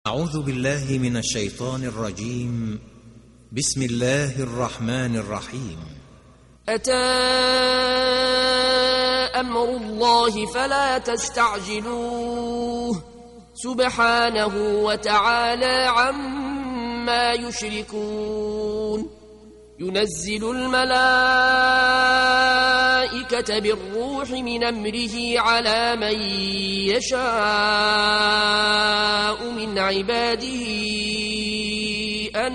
أعوذ بالله من الشيطان الرجيم. بسم الله الرحمن الرحيم. أتى أمر الله فلا تستعجلوه سبحانه وتعالى عما يشركون. ينزل الملائكة بالروح من أمره على من يشاء من عباده أن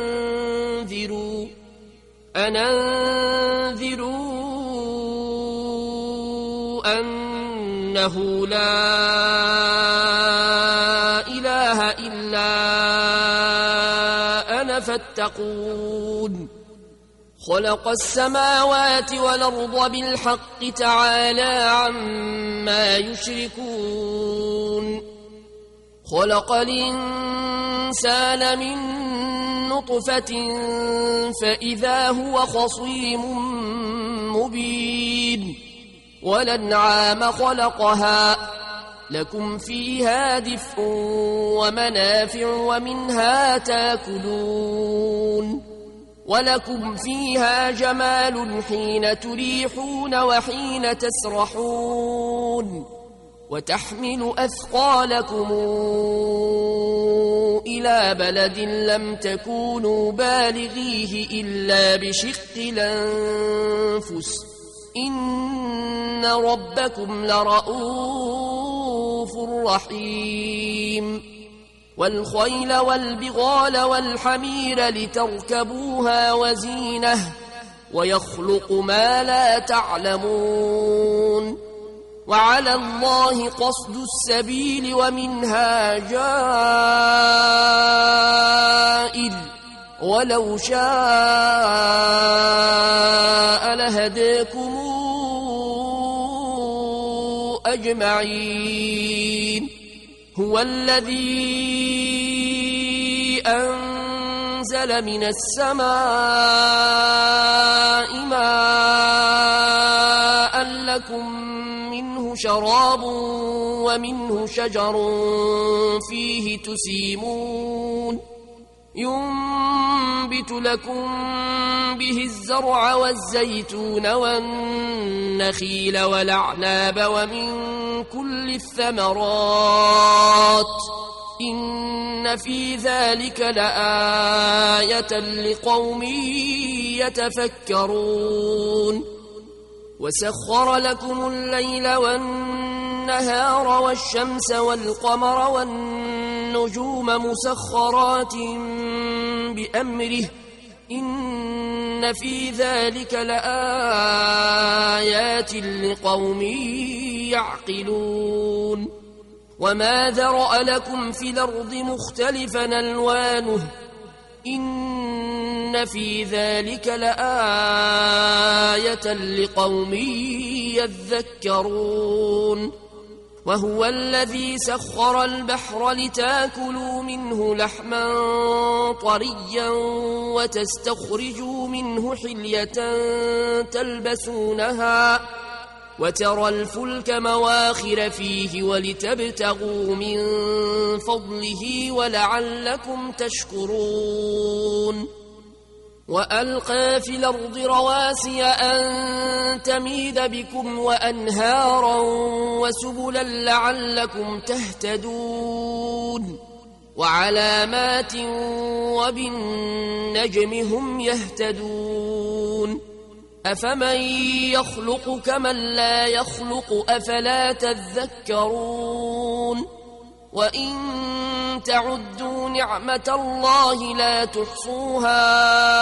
أنذروا أنه لا إله إلا أنا فاتقون. خلق السماوات والأرض بالحق تعالى عما يشركون. خلق الإنسان من نطفة فإذا هو خصيم مبين. والأنعام خلقها لكم فيها دفء ومنافع ومنها تاكلون. ولكم فيها جمال حين تريحون وحين تسرحون. وتحمل أثقالكم إلى بلد لم تكونوا بالغيه إلا بشق الأنفس إن ربكم لرؤوف رحيم. والخيل والبغال والحمير لتركبوها وزينة ويخلق ما لا تعلمون. وعلى الله قصد السبيل ومنها جائر ولو شاء لهداكم أجمعين. هو الذي أنزل من السماء ماء لكم منه شراب ومنه شجر فيه تسيمون. ينبت لكم به الزرع والزيتون والنخيل والأعناب ومن كل الثمرات إن في ذلك لآية لقوم يتفكرون. وسخر لكم الليل والنهار والشمس والقمر والنجوم مسخرات بأمره إن في ذلك لآيات لقوم يعقلون. وما ذرأ لكم في الأرض مختلفا ألوانه إن في ذلك لآية لقوم يذكرون. وهو الذي سخر البحر لتاكلوا منه لحما طريا وتستخرجوا منه حلية تلبسونها وترى الفلك مواخر فيه ولتبتغوا من فضله ولعلكم تشكرون. وألقى في الأرض رواسي أن تميد بكم وأنهارا وسبلا لعلكم تهتدون. وعلامات وبالنجم هم يهتدون. أفمن يخلق كمن لا يخلق أفلا تذكرون. وإن تعدوا نعمة الله لا تحصوها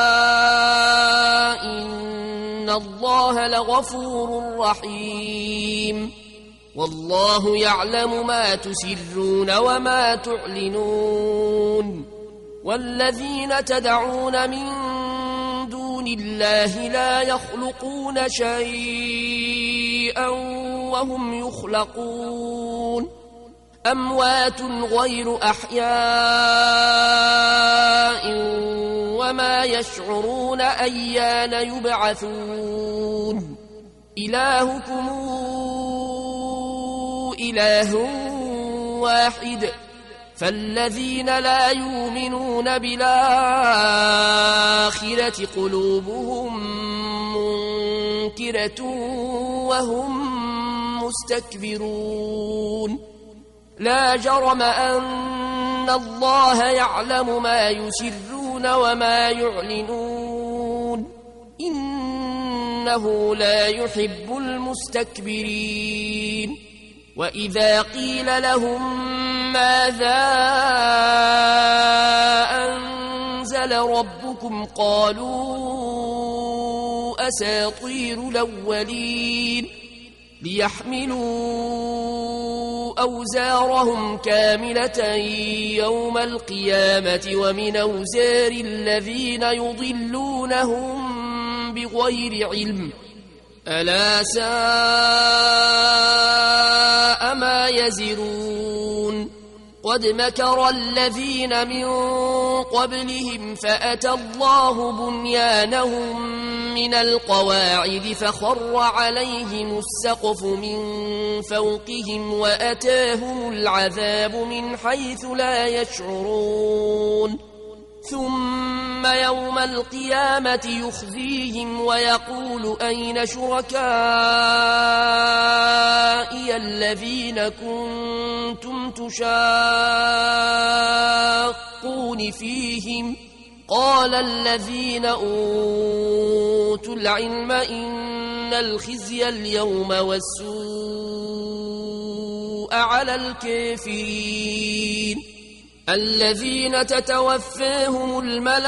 إن الله لغفور رحيم. والله يعلم ما تسرون وما تعلنون. والذين تدعون من دون الله لا يخلقون شيئا وهم يخلقون. أموات غير أحياء وما يشعرون أيان يبعثون. إلهكم إله واحد فالذين لا يؤمنون بالآخرة قلوبهم منكرة وهم مستكبرون لا جرم أن الله يعلم ما يسرون وما يعلنون إنه لا يحب المستكبرين وإذا قيل لهم ماذا أنزل ربكم قالوا أساطير الأولين ليحملوا أوزارهم كاملة يوم القيامة ومن أوزار الذين يضلونهم بغير علم ألا ساء ما يزرون قد مكر الذين من قبلهم فأتى الله بنيانهم من القواعد فخر عليهم السقف من فوقهم وأتاهم العذاب من حيث لا يشعرون ثم يوم القيامة يخزيهم ويقول أين شركائي الذين كنتم تشاقون فيهم قال الذين أوتوا العلم إن الخزي اليوم والسوء على الكافرين الذين تتوفاهم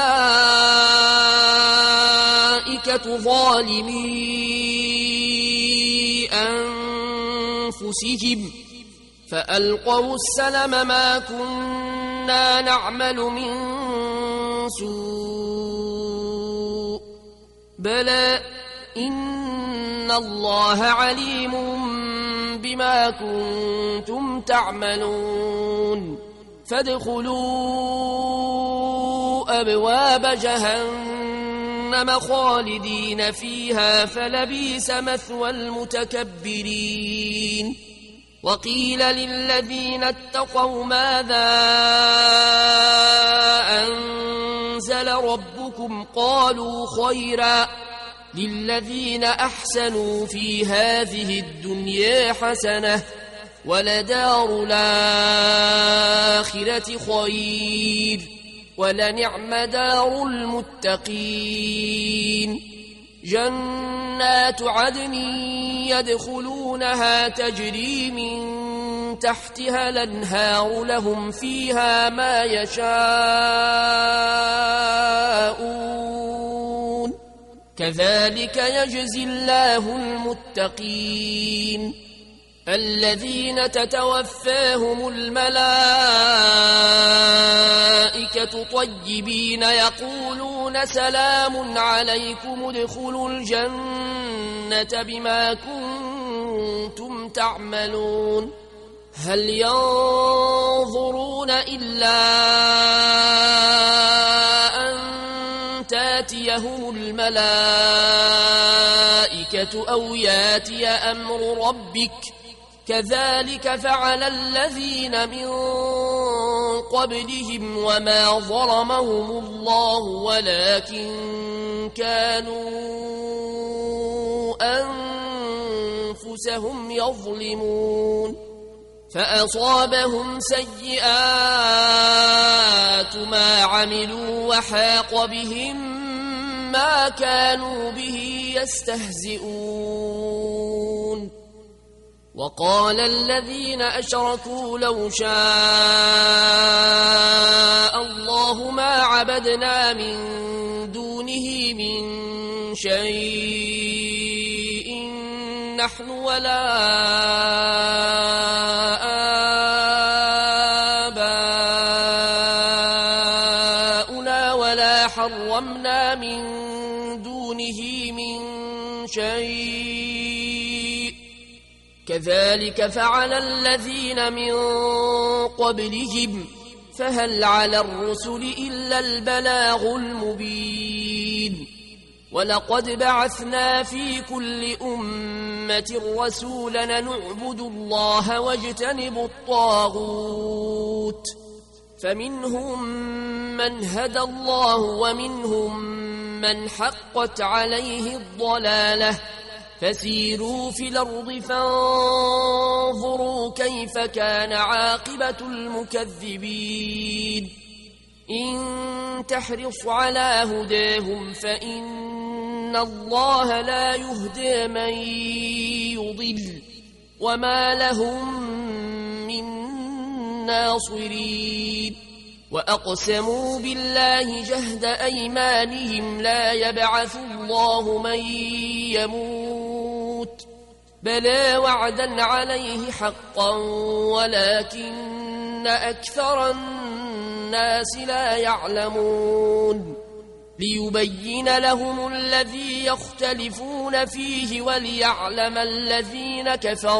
الملائكة ظالمي أنفسهم فألقوا السلم ما كنا نعمل من سوء بلى إن الله عليم بما كنتم تعملون فادخلوا أبواب جهنم خالدين فيها فلبئس مثوى المتكبرين وقيل للذين اتقوا ماذا أنزل ربكم قالوا خيرا للذين أحسنوا في هذه الدنيا حسنة ولدار الآخرة خير ولنعم دار المتقين جنات عدن يدخلونها تجري من تحتها الأنهار لهم فيها ما يشاءون كذلك يجزي الله المتقين الذين تتوفاهم الملائكة طيبين يقولون سلام عليكم ادخلوا الجنة بما كنتم تعملون هل ينظرون إلا أن تاتيهم الملائكة أو ياتي أمر ربك كذلك فعل الذين من قبلهم وما ظلمهم الله ولكن كانوا أنفسهم يظلمون فأصابهم سيئات ما عملوا وحاق بهم ما كانوا به يستهزئون وقال الذين أشركوا لو شاء الله ما عبدنا من دونه من شيء نحن ولا آباؤنا ولا حرمنا من دونه من شيء كذلك فعل الذين من قبلهم فهل على الرسل إلا البلاغ المبين ولقد بعثنا في كل أمة رسولا نعبد الله واجتنب الطاغوت فمنهم من هدى الله ومنهم من حقت عليه الضلالة فسيروا في الأرض فانظروا كيف كان عاقبة المكذبين إن تحرص على هداهم فإن الله لا يهدي من يضل وما لهم من ناصرين وأقسموا بالله جهد أيمانهم لا يبعث الله من يموت بلى وعدا عليه حقا ولكن أكثر الناس لا يعلمون ليبين لهم الذي يختلفون فيه وليعلم الذين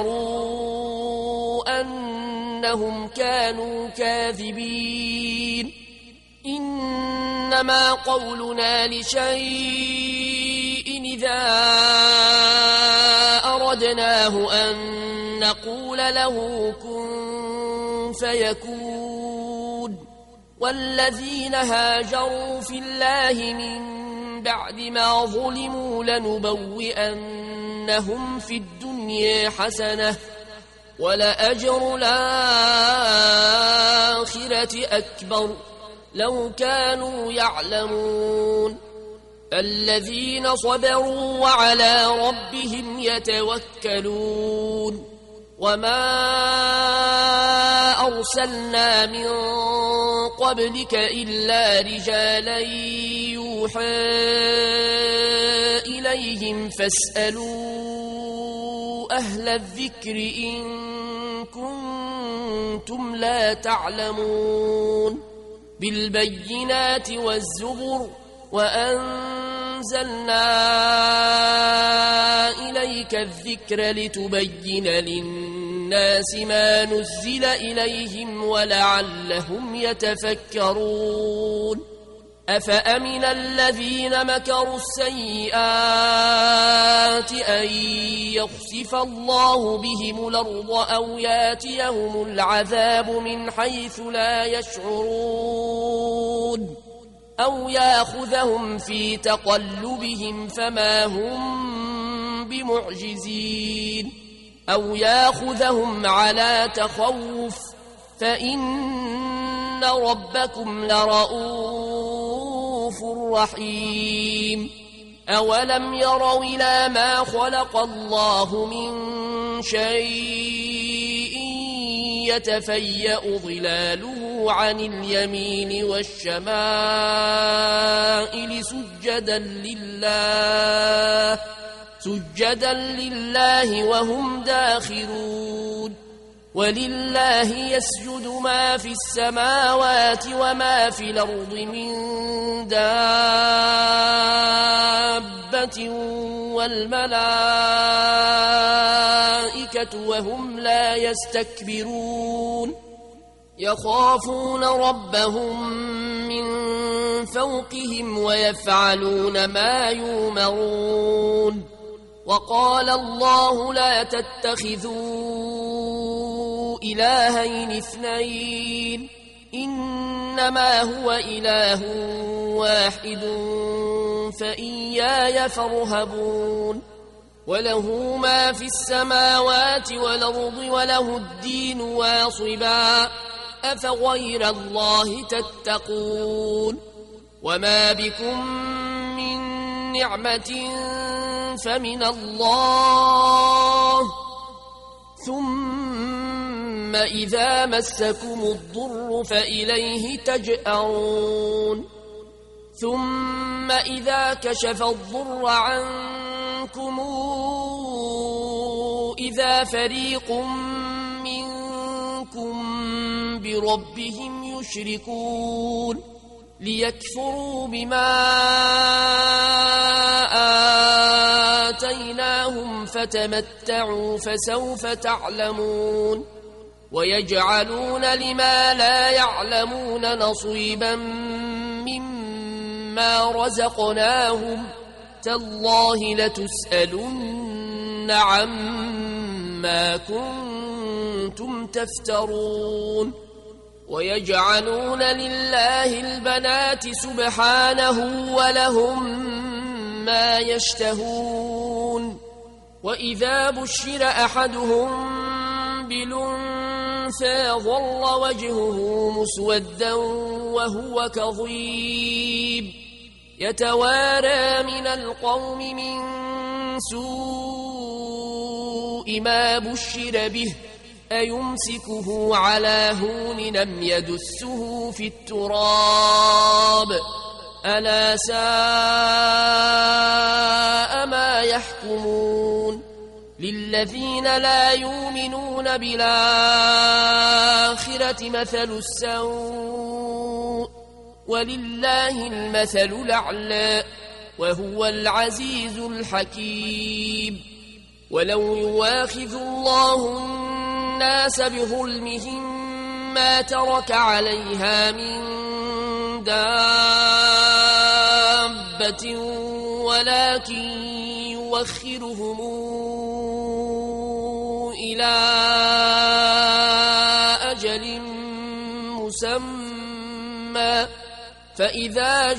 كفروا أنهم كانوا كاذبين إنما قولنا لشيء إذا أردناه أن نقول له كن فيكون والذين هاجروا في الله من بعد ما ظلموا لنبوئنهم في الدنيا حسنة ولأجر الآخرة أكبر لو كانوا يعلمون الذين صبروا وعلى ربهم يتوكلون وما أرسلنا من قبلك إلا رجالا يوحى إليهم فاسألوا أهل الذكر إن كنتم لا تعلمون بالبينات والزبر وأنزلنا إليك الذكر لتبين للناس ما نزل إليهم ولعلهم يتفكرون أفأمن الذين مكروا السيئات أن يخسف الله بهم الأرض أو ياتيهم العذاب من حيث لا يشعرون أو ياخذهم في تقلبهم فما هم بمعجزين أو ياخذهم على تخوف فإن ربكم لرؤوف رحيم أولم يروا إلى ما خلق الله من شيء يتفيأ ظلاله عن اليمين والشمائل سجدا لله وهم داخرون ولله يسجد ما في السماوات وما في الأرض من دابة والملائكة وهم لا يستكبرون يخافون ربهم من فوقهم ويفعلون ما يؤمرون وقال الله لا تتخذوا إلهين اثنين إنما هو إله واحد فإياي فارهبون وله ما في السماوات والأرض وله الدين واصبا أفغير الله تتقون وما بكم من نعمة فمن الله ثم إذا مسكم الضر فإليه تجأرون ثم إذا كشف الضر عنكم إذا فريق منكم بربهم يشركون ليكفروا بما آتيناهم فتمتعوا فسوف تعلمون ويجعلون لما لا يعلمون نصيبا مما رزقناهم تالله لتسألن عما كنتم تفترون ويجعلون لله البنات سبحانه ولهم ما يشتهون وإذا بشر أحدهم بالأنثى ظل وجهه مسودا وهو كظيم يتوارى من القوم من سوء ما بشر به أيمسكه على هون أم يدسه في التراب ألا ساء ما يحكمون للذين لا يؤمنون بالآخرة مثل السوء ولله المثل الأعلى وهو العزيز الحكيم ولو يواخذ الله الناس بظلمهم ما ترك عليها من دابة ولكن يوخرهم إلى أجل مسمى فإذا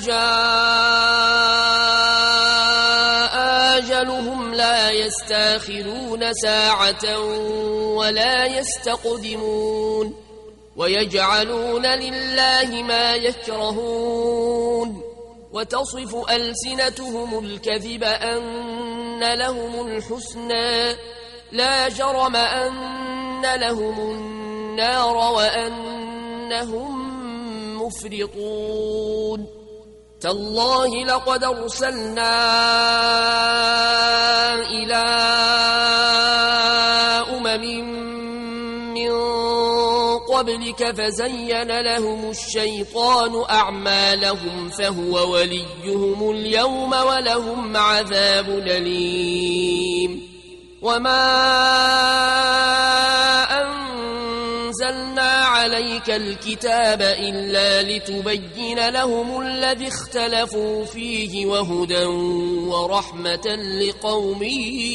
جاء أجلهم لا يستاخرون ساعة ولا يستقدمون ويجعلون لله ما يكرهون وتصف ألسنتهم الكذب أن لهم الحسنى لا جرم أن لهم النار وأنهم مفرطون تالله لقد أرسلنا إلى من قبلك فزين لهم الشيطان أعمالهم فهو وليهم اليوم ولهم عذاب أليم وما أنزلنا عليك الكتاب إلا لتبين لهم الذي اختلفوا فيه وهدى ورحمة لقوم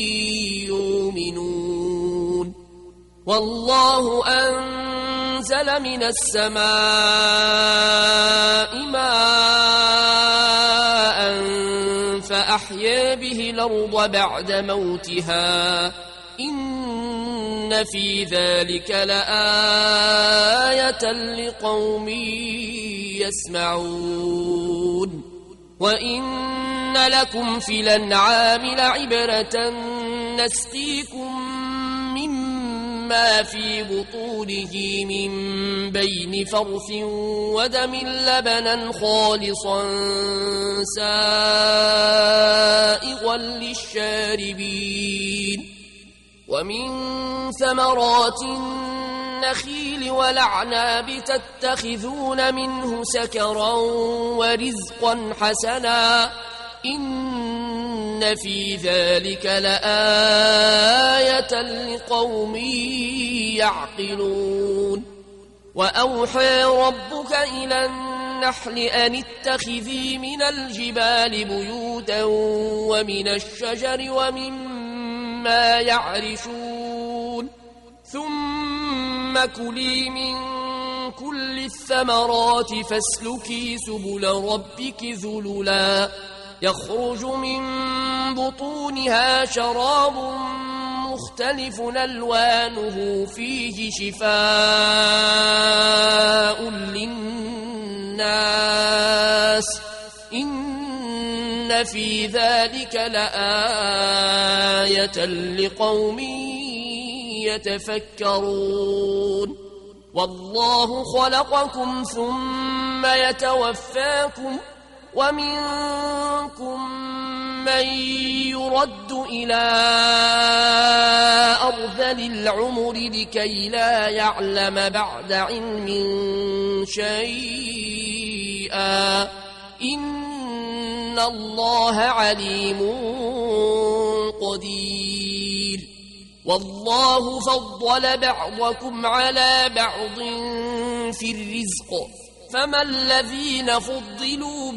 يؤمنون والله أنزل من السماء ماء فأحيا به الأرض بعد موتها إن في ذلك لآية لقوم يسمعون وإن لكم في الأنعام لعبرة نسقيكم مما في بطونه من بين فرث ودم لبنا خالصا سائغا للشاربين ومن ثمرات النخيل والأعناب تتخذون منه سكرا ورزقا حسنا إن في ذلك لآية لقوم يعقلون وأوحى ربك إلى النحل أن اتخذي من الجبال بيوتا ومن الشجر ومما يعرشون ثم كلي من كل الثمرات فاسلكي سبل ربك ذللا يخرج من بطونها شراب مختلف ألوانه فيه شفاء للناس إن في ذلك لآية لقوم يتفكرون والله خلقكم ثم يتوفاكم ومنكم من يرد إلى أرذل العمر لكي لا يعلم بعد علم شيئا إن الله عليم قدير والله فضل بعضكم على بعض في الرزق فما الذين فضلوا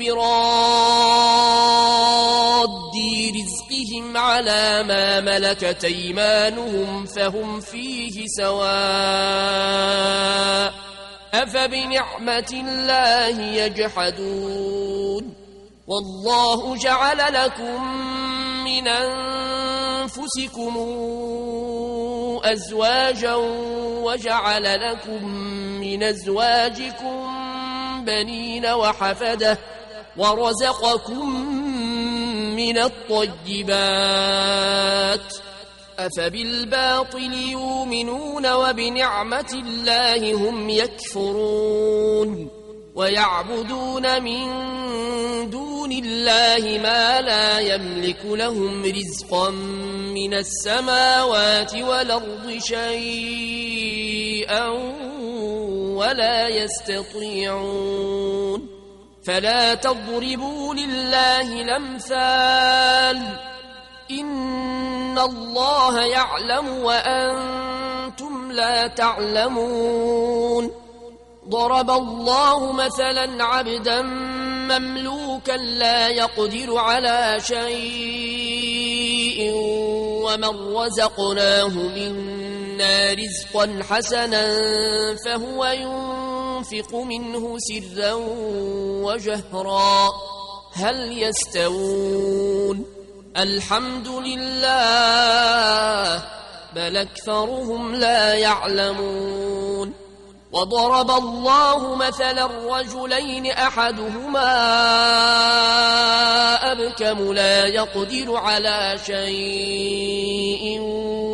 براد رزقهم على ما ملكت أيمانهم فهم فيه سواء أفبنعمة الله يجحدون والله جعل لكم من أنفسكم أزواجا وجعل لكم من أزواجكم بنين وحفدة ورزقكم من الطيبات أفبالباطل يؤمنون وبنعمة الله هم يكفرون ويعبدون من دون الله ما لا يملك لهم رزقا من السماوات والأرض شيئا ولا يستطيعون فلا تضربوا لله الأمثال إن الله يعلم وأنتم لا تعلمون ضرب الله مثلا عبدا مملوكا لا يقدر على شيء ومن رزقناه منا رزقا حسنا فهو ينفق منه سرا وجهرا هل يستوون الحمد لله بل أكثرهم لا يعلمون وضرب الله مثلا رجلين أحدهما أبكم لا يقدر على شيء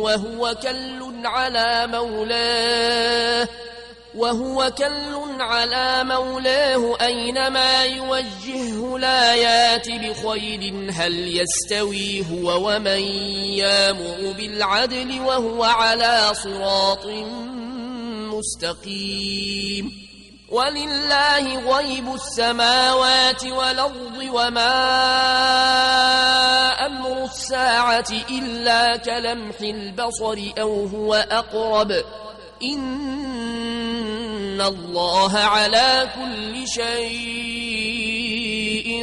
وهو كل على مولاه أينما يوجهه لا يات بخير هل يستوي هو ومن يأمر بالعدل وهو على صراط مستقيم ولله غيب السماوات والأرض وما أمر الساعة إلا كلمح البصر أو هو أقرب إن الله على كل شيء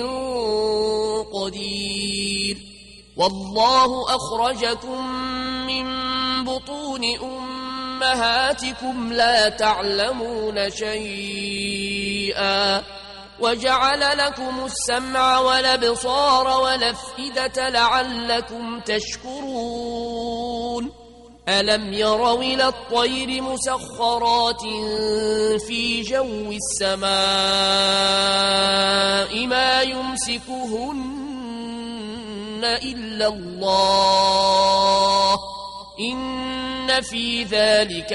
قدير والله أخرجكم من بطون أمهاتكم لا تعلمون شيئا وجعل لكم السمع والأبصار والأفئدة لعلكم تشكرون ألم يروا إلى الطير مسخرات في جو السماء ما يمسكهن إلا الله إن في ذلك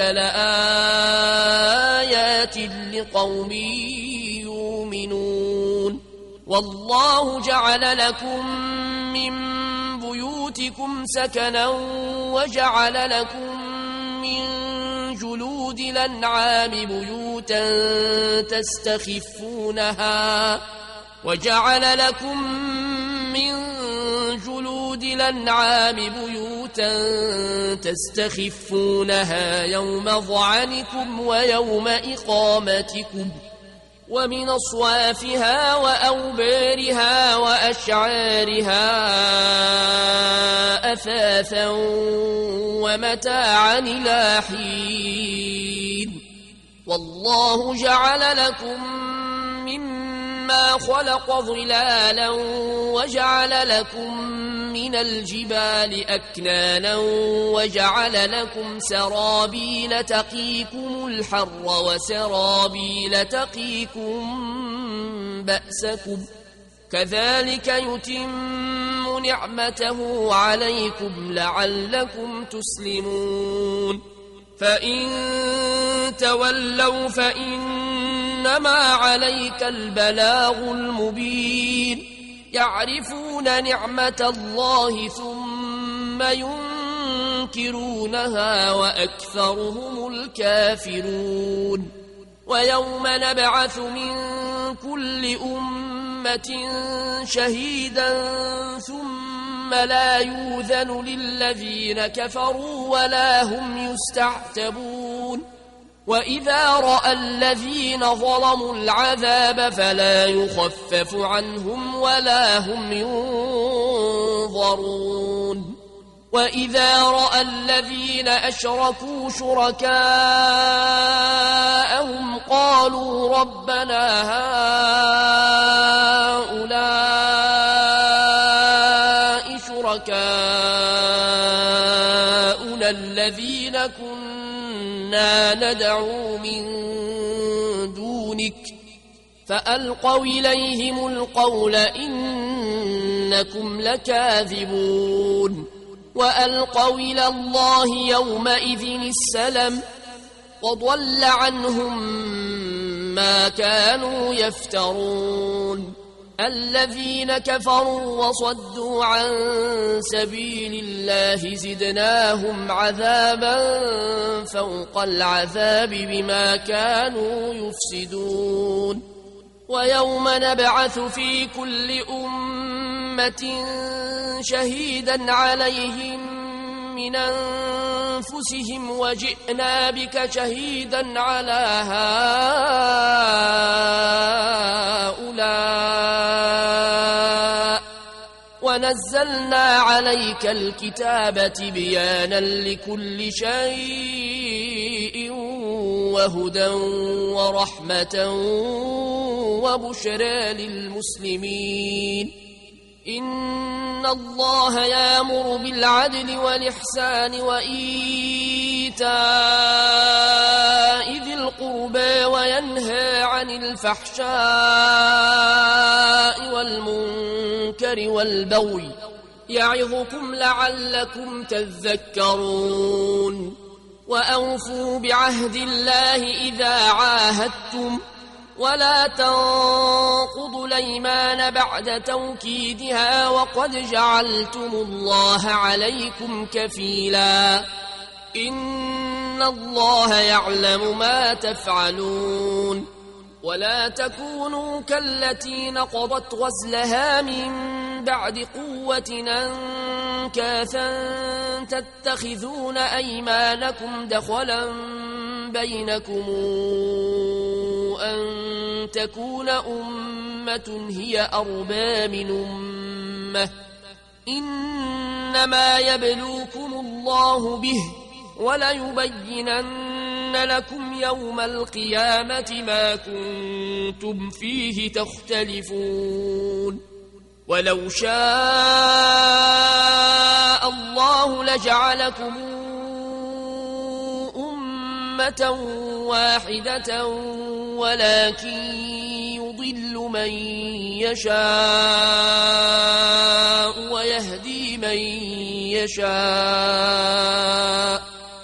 لآيات لقوم يؤمنون والله جعل لكم من بيوتكم سكنا وجعل لكم من جلود الأنعام بيوتا تستخفونها يوم ظعنكم ويوم إقامتكم ومن أصوافها وأوبارها وأشعارها أثاثا ومتاعا إلى حين والله جعل لكم مما خلق ظلالا وجعل لكم من الجبال أكنانا وجعل لكم سرابيل تقيكم الحر وسرابيل تقيكم بأسكم كذلك يتم نعمته عليكم لعلكم تسلمون فإن تولوا فإنما عليك البلاغ المبين يعرفون نعمة الله ثم ينكرونها وأكثرهم الكافرون ويوم نبعث من كل أمة شهيدا ثم لا يؤذن للذين كفروا ولا هم يستعتبون وإذا رأى الذين ظلموا العذاب فلا يخفف عنهم ولا هم ينظرون وإذا رأى الذين أشركوا شركاءهم قالوا ربنا هؤلاء شركاؤنا الذين كنا ندعو من دونك فألقوا إليهم القول إنكم لكاذبون وألقوا إلى الله يومئذ السلم وضل عنهم ما كانوا يفترون الذين كفروا وصدوا عن سبيل الله زدناهم عذابا فوق العذاب بما كانوا يفسدون ويوم نبعث في كل أمة شهيدا عليهم من أنفسهم وجئنا بك شهيدا على هؤلاء ونزلنا عليك الكتاب تبيانا لكل شيء وهدى ورحمة وبشرى للمسلمين إن الله يأمر بالعدل والإحسان وإيتاء ذي القربى وينهى عن الفحشاء والمنكر والبغي يعظكم لعلكم تذكرون وأوفوا بعهد الله إذا عاهدتم ولا تنقضوا الأيمان بعد توكيدها وقد جعلتم الله عليكم كفيلا إن الله يعلم ما تفعلون ولا تكونوا كالتي نقضت غزلها من بعد قوة أنكاثا تتخذون أيمانكم دخلا بينكم أن تكون أمة هي أربى من أمة إنما يبلوكم الله به وليبينن لكم يوم القيامة ما كنتم فيه تختلفون ولو شاء الله لجعلكم أمة واحدة ولكن يضل من يشاء ويهدي من يشاء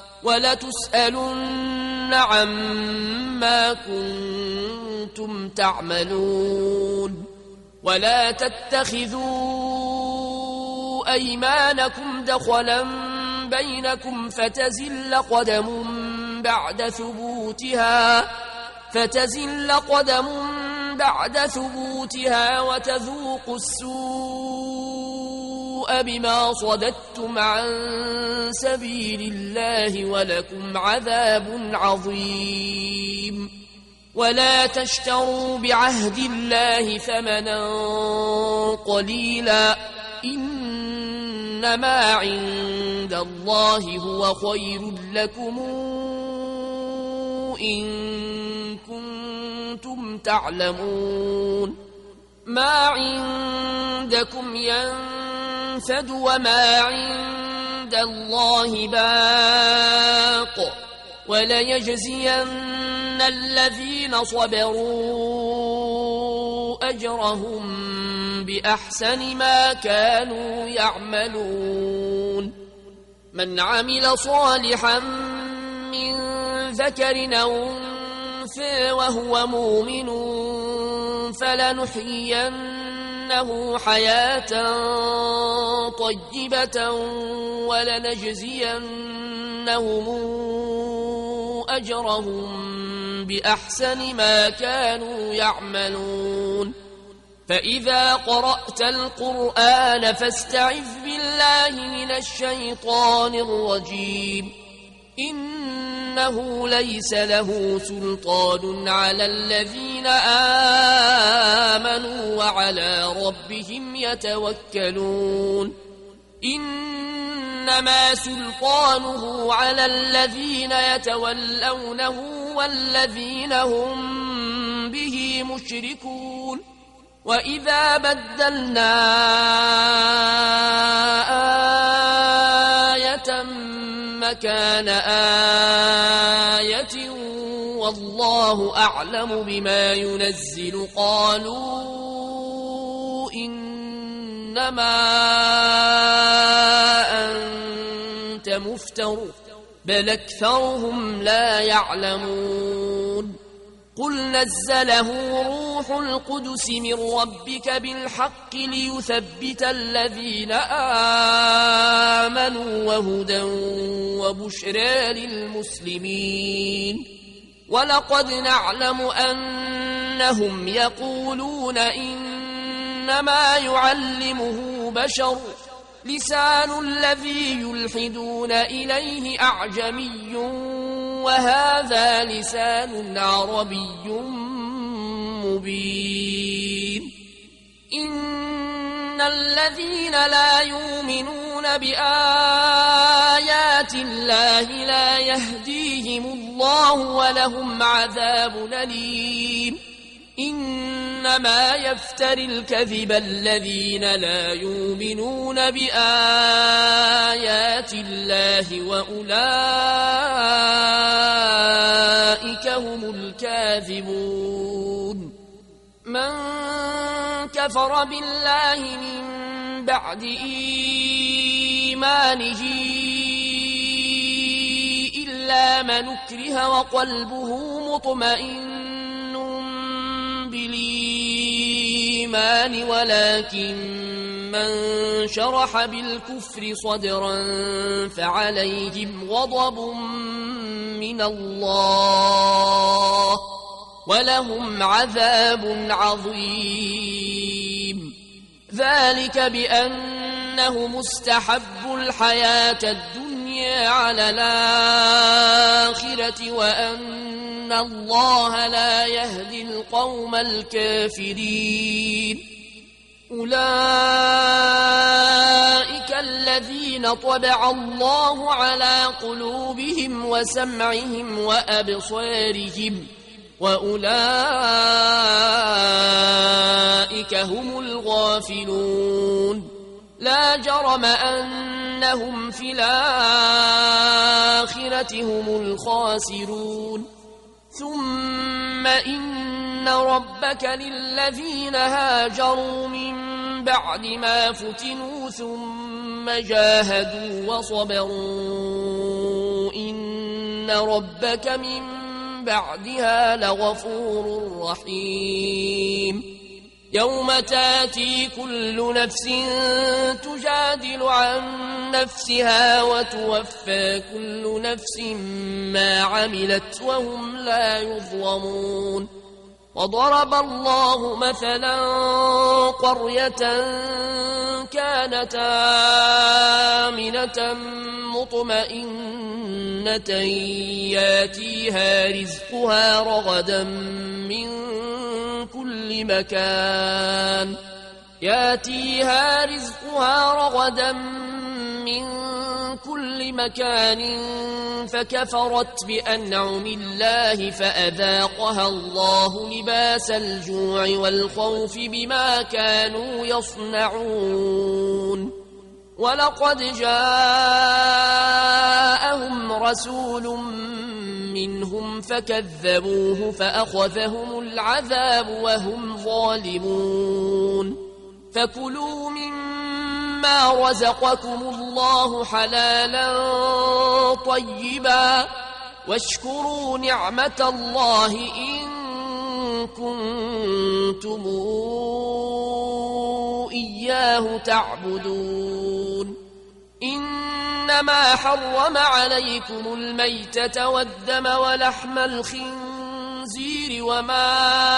ولتسألن عما كنتم تعملون ولا تتخذوا أيمانكم دخلا بينكم فتزل قدم بعد ثبوتها وتذوقوا السوء بما صددتم عن سبيل الله ولكم عذاب عظيم ولا تشتروا بعهد الله ثمنا قليلا إنما عند الله هو خير لكم إن كنتم تعلمون ما عندكم ينفد وما عند الله باق وليجزين الذين صبروا أجرهم بأحسن ما كانوا يعملون من عمل صالحا من ذكر أو أنثى وهو مؤمن فلنحيينه حياة طيبة ولنجزينهم أجرهم بأحسن ما كانوا يعملون فإذا قرأت القرآن فاستعذ بالله من الشيطان الرجيم إنه ليس له سلطان على الذين آمنوا وعلى ربهم يتوكلون إن إنما سلطانه على الذين يتولونه والذين هم به مشركون وإذا بدلنا آية مكان آية والله أعلم بما ينزل قالوا إنما أنت مفتر بل أكثرهم لا يعلمون قل نزله روح القدس من ربك بالحق ليثبت الذين آمنوا وهدى وبشرى للمسلمين ولقد نعلم أنهم يقولون إنما يعلمه بشر لسان الذي يلحدون إليه أعجمي وهذا لسان عربي مبين إن الذين لا يؤمنون بآيات الله لا يهديهم الله ولهم عذاب أليم إنما يفتري الكذب الذين لا يؤمنون بآيات الله وأولئك هم الكاذبون من كفر بالله من بعد إيمانه إلا من أكره وقلبه مطمئن بالإيمان ولكن من شرح بالكفر صدرا فعليهم غضب من الله ولهم عذاب عظيم ذلك بأنه مستحب الحياة الدنيا على الآخرة وأن الله لا يهدي القوم الكافرين أولئك الذين طبع الله على قلوبهم وسمعهم وأبصارهم وأولئك هم الغافلون لا جرم أنهم في الآخرة هم الخاسرون ثم إن ربك للذين هاجروا من بعد ما فتنوا ثم جاهدوا وصبروا إن ربك من بعدها لغفور رحيم يوم تاتي كل نفس تجادل عن نفسها وتوفى كل نفس ما عملت وهم لا يظلمون وضرب الله مثلا قرية كانت آمنة مطمئنة ياتيها رزقها رغدا من كل مكان فكفرت بأنعم الله فأذاقها الله لباس الجوع والخوف بما كانوا يصنعون ولقد جاءهم رسول منهم فكذبوه فأخذهم العذاب وهم ظالمون فكلوا مما رزقكم الله حلالا طيبا واشكروا نعمة الله إن كنتم إياه تعبدون إنما حرم عليكم الميتة والدم ولحم الخنزير وما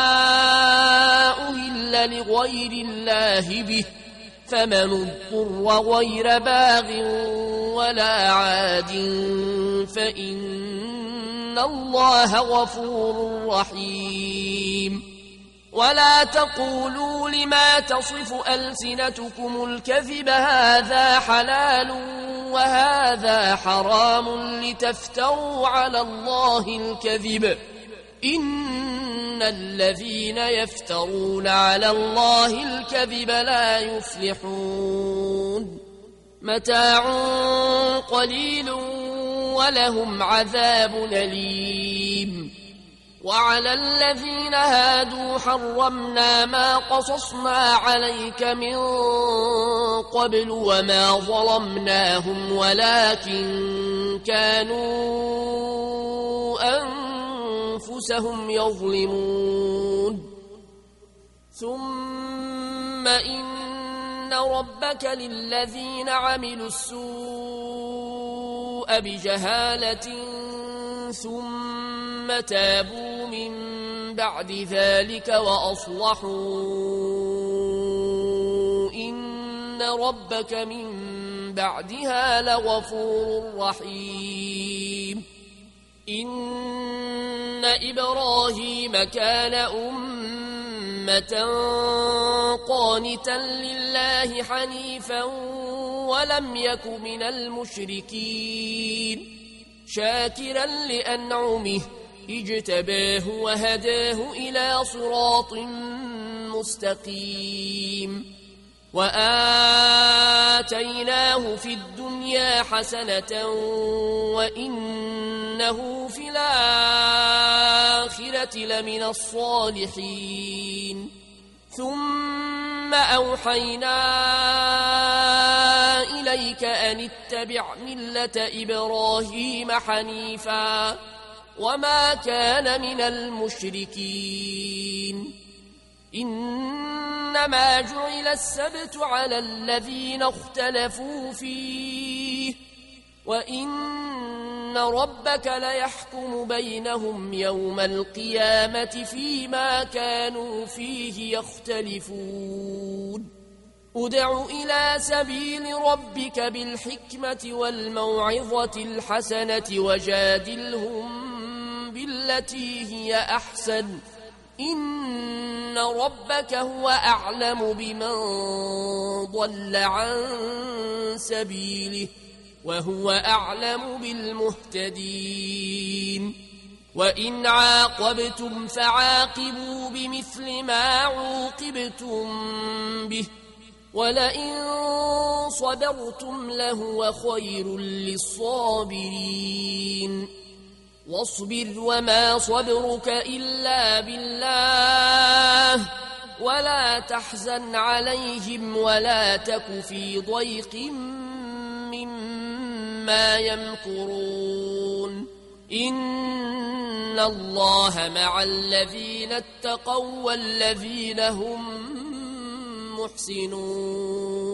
أهل لغير الله به فمن اضطر غير باغ ولا عاد فإن الله غفور رحيم ولا تقولوا لما تصف ألسنتكم الكذب هذا حلال وهذا حرام لتفتروا على الله الكذب إن الذين يفترون على الله الكذب لا يفلحون متاع قليل ولهم عذاب أليم وعلى الذين هادوا حرمنا ما قصصنا عليك من قبل وما ظلمناهم ولكن كانوا أنفسهم يظلمون ثم إن ربك للذين عملوا السوء بجهالة ثم تابوا من بعد ذلك وأصلحوا إن ربك من بعدها لغفور رحيم إن إبراهيم كان أمة قانتا لله حنيفا ولم يك من المشركين شاكرا لأنعمه اجتباه وهداه إلى صراط مستقيم وآتيناه في الدنيا حسنة وإنه في الآخرة لمن الصالحين ثم أوحينا إليك أن اتبع ملة إبراهيم حنيفا وما كان من المشركين إنما جعل السبت على الذين اختلفوا فيه وإن ربك ليحكم بينهم يوم القيامة فيما كانوا فيه يختلفون ادع إلى سبيل ربك بالحكمة والموعظة الحسنة وجادلهم بالتي هي أحسن إن ربك هو أعلم بمن ضل عن سبيله وهو أعلم بالمهتدين وإن عاقبتم فعاقبوا بمثل ما عوقبتم به ولئن صبرتم لهو خير للصابرين واصبر وما صبرك إلا بالله ولا تحزن عليهم ولا تك في ضيق مما يمكرون إن الله مع الذين اتقوا والذين هم محسنون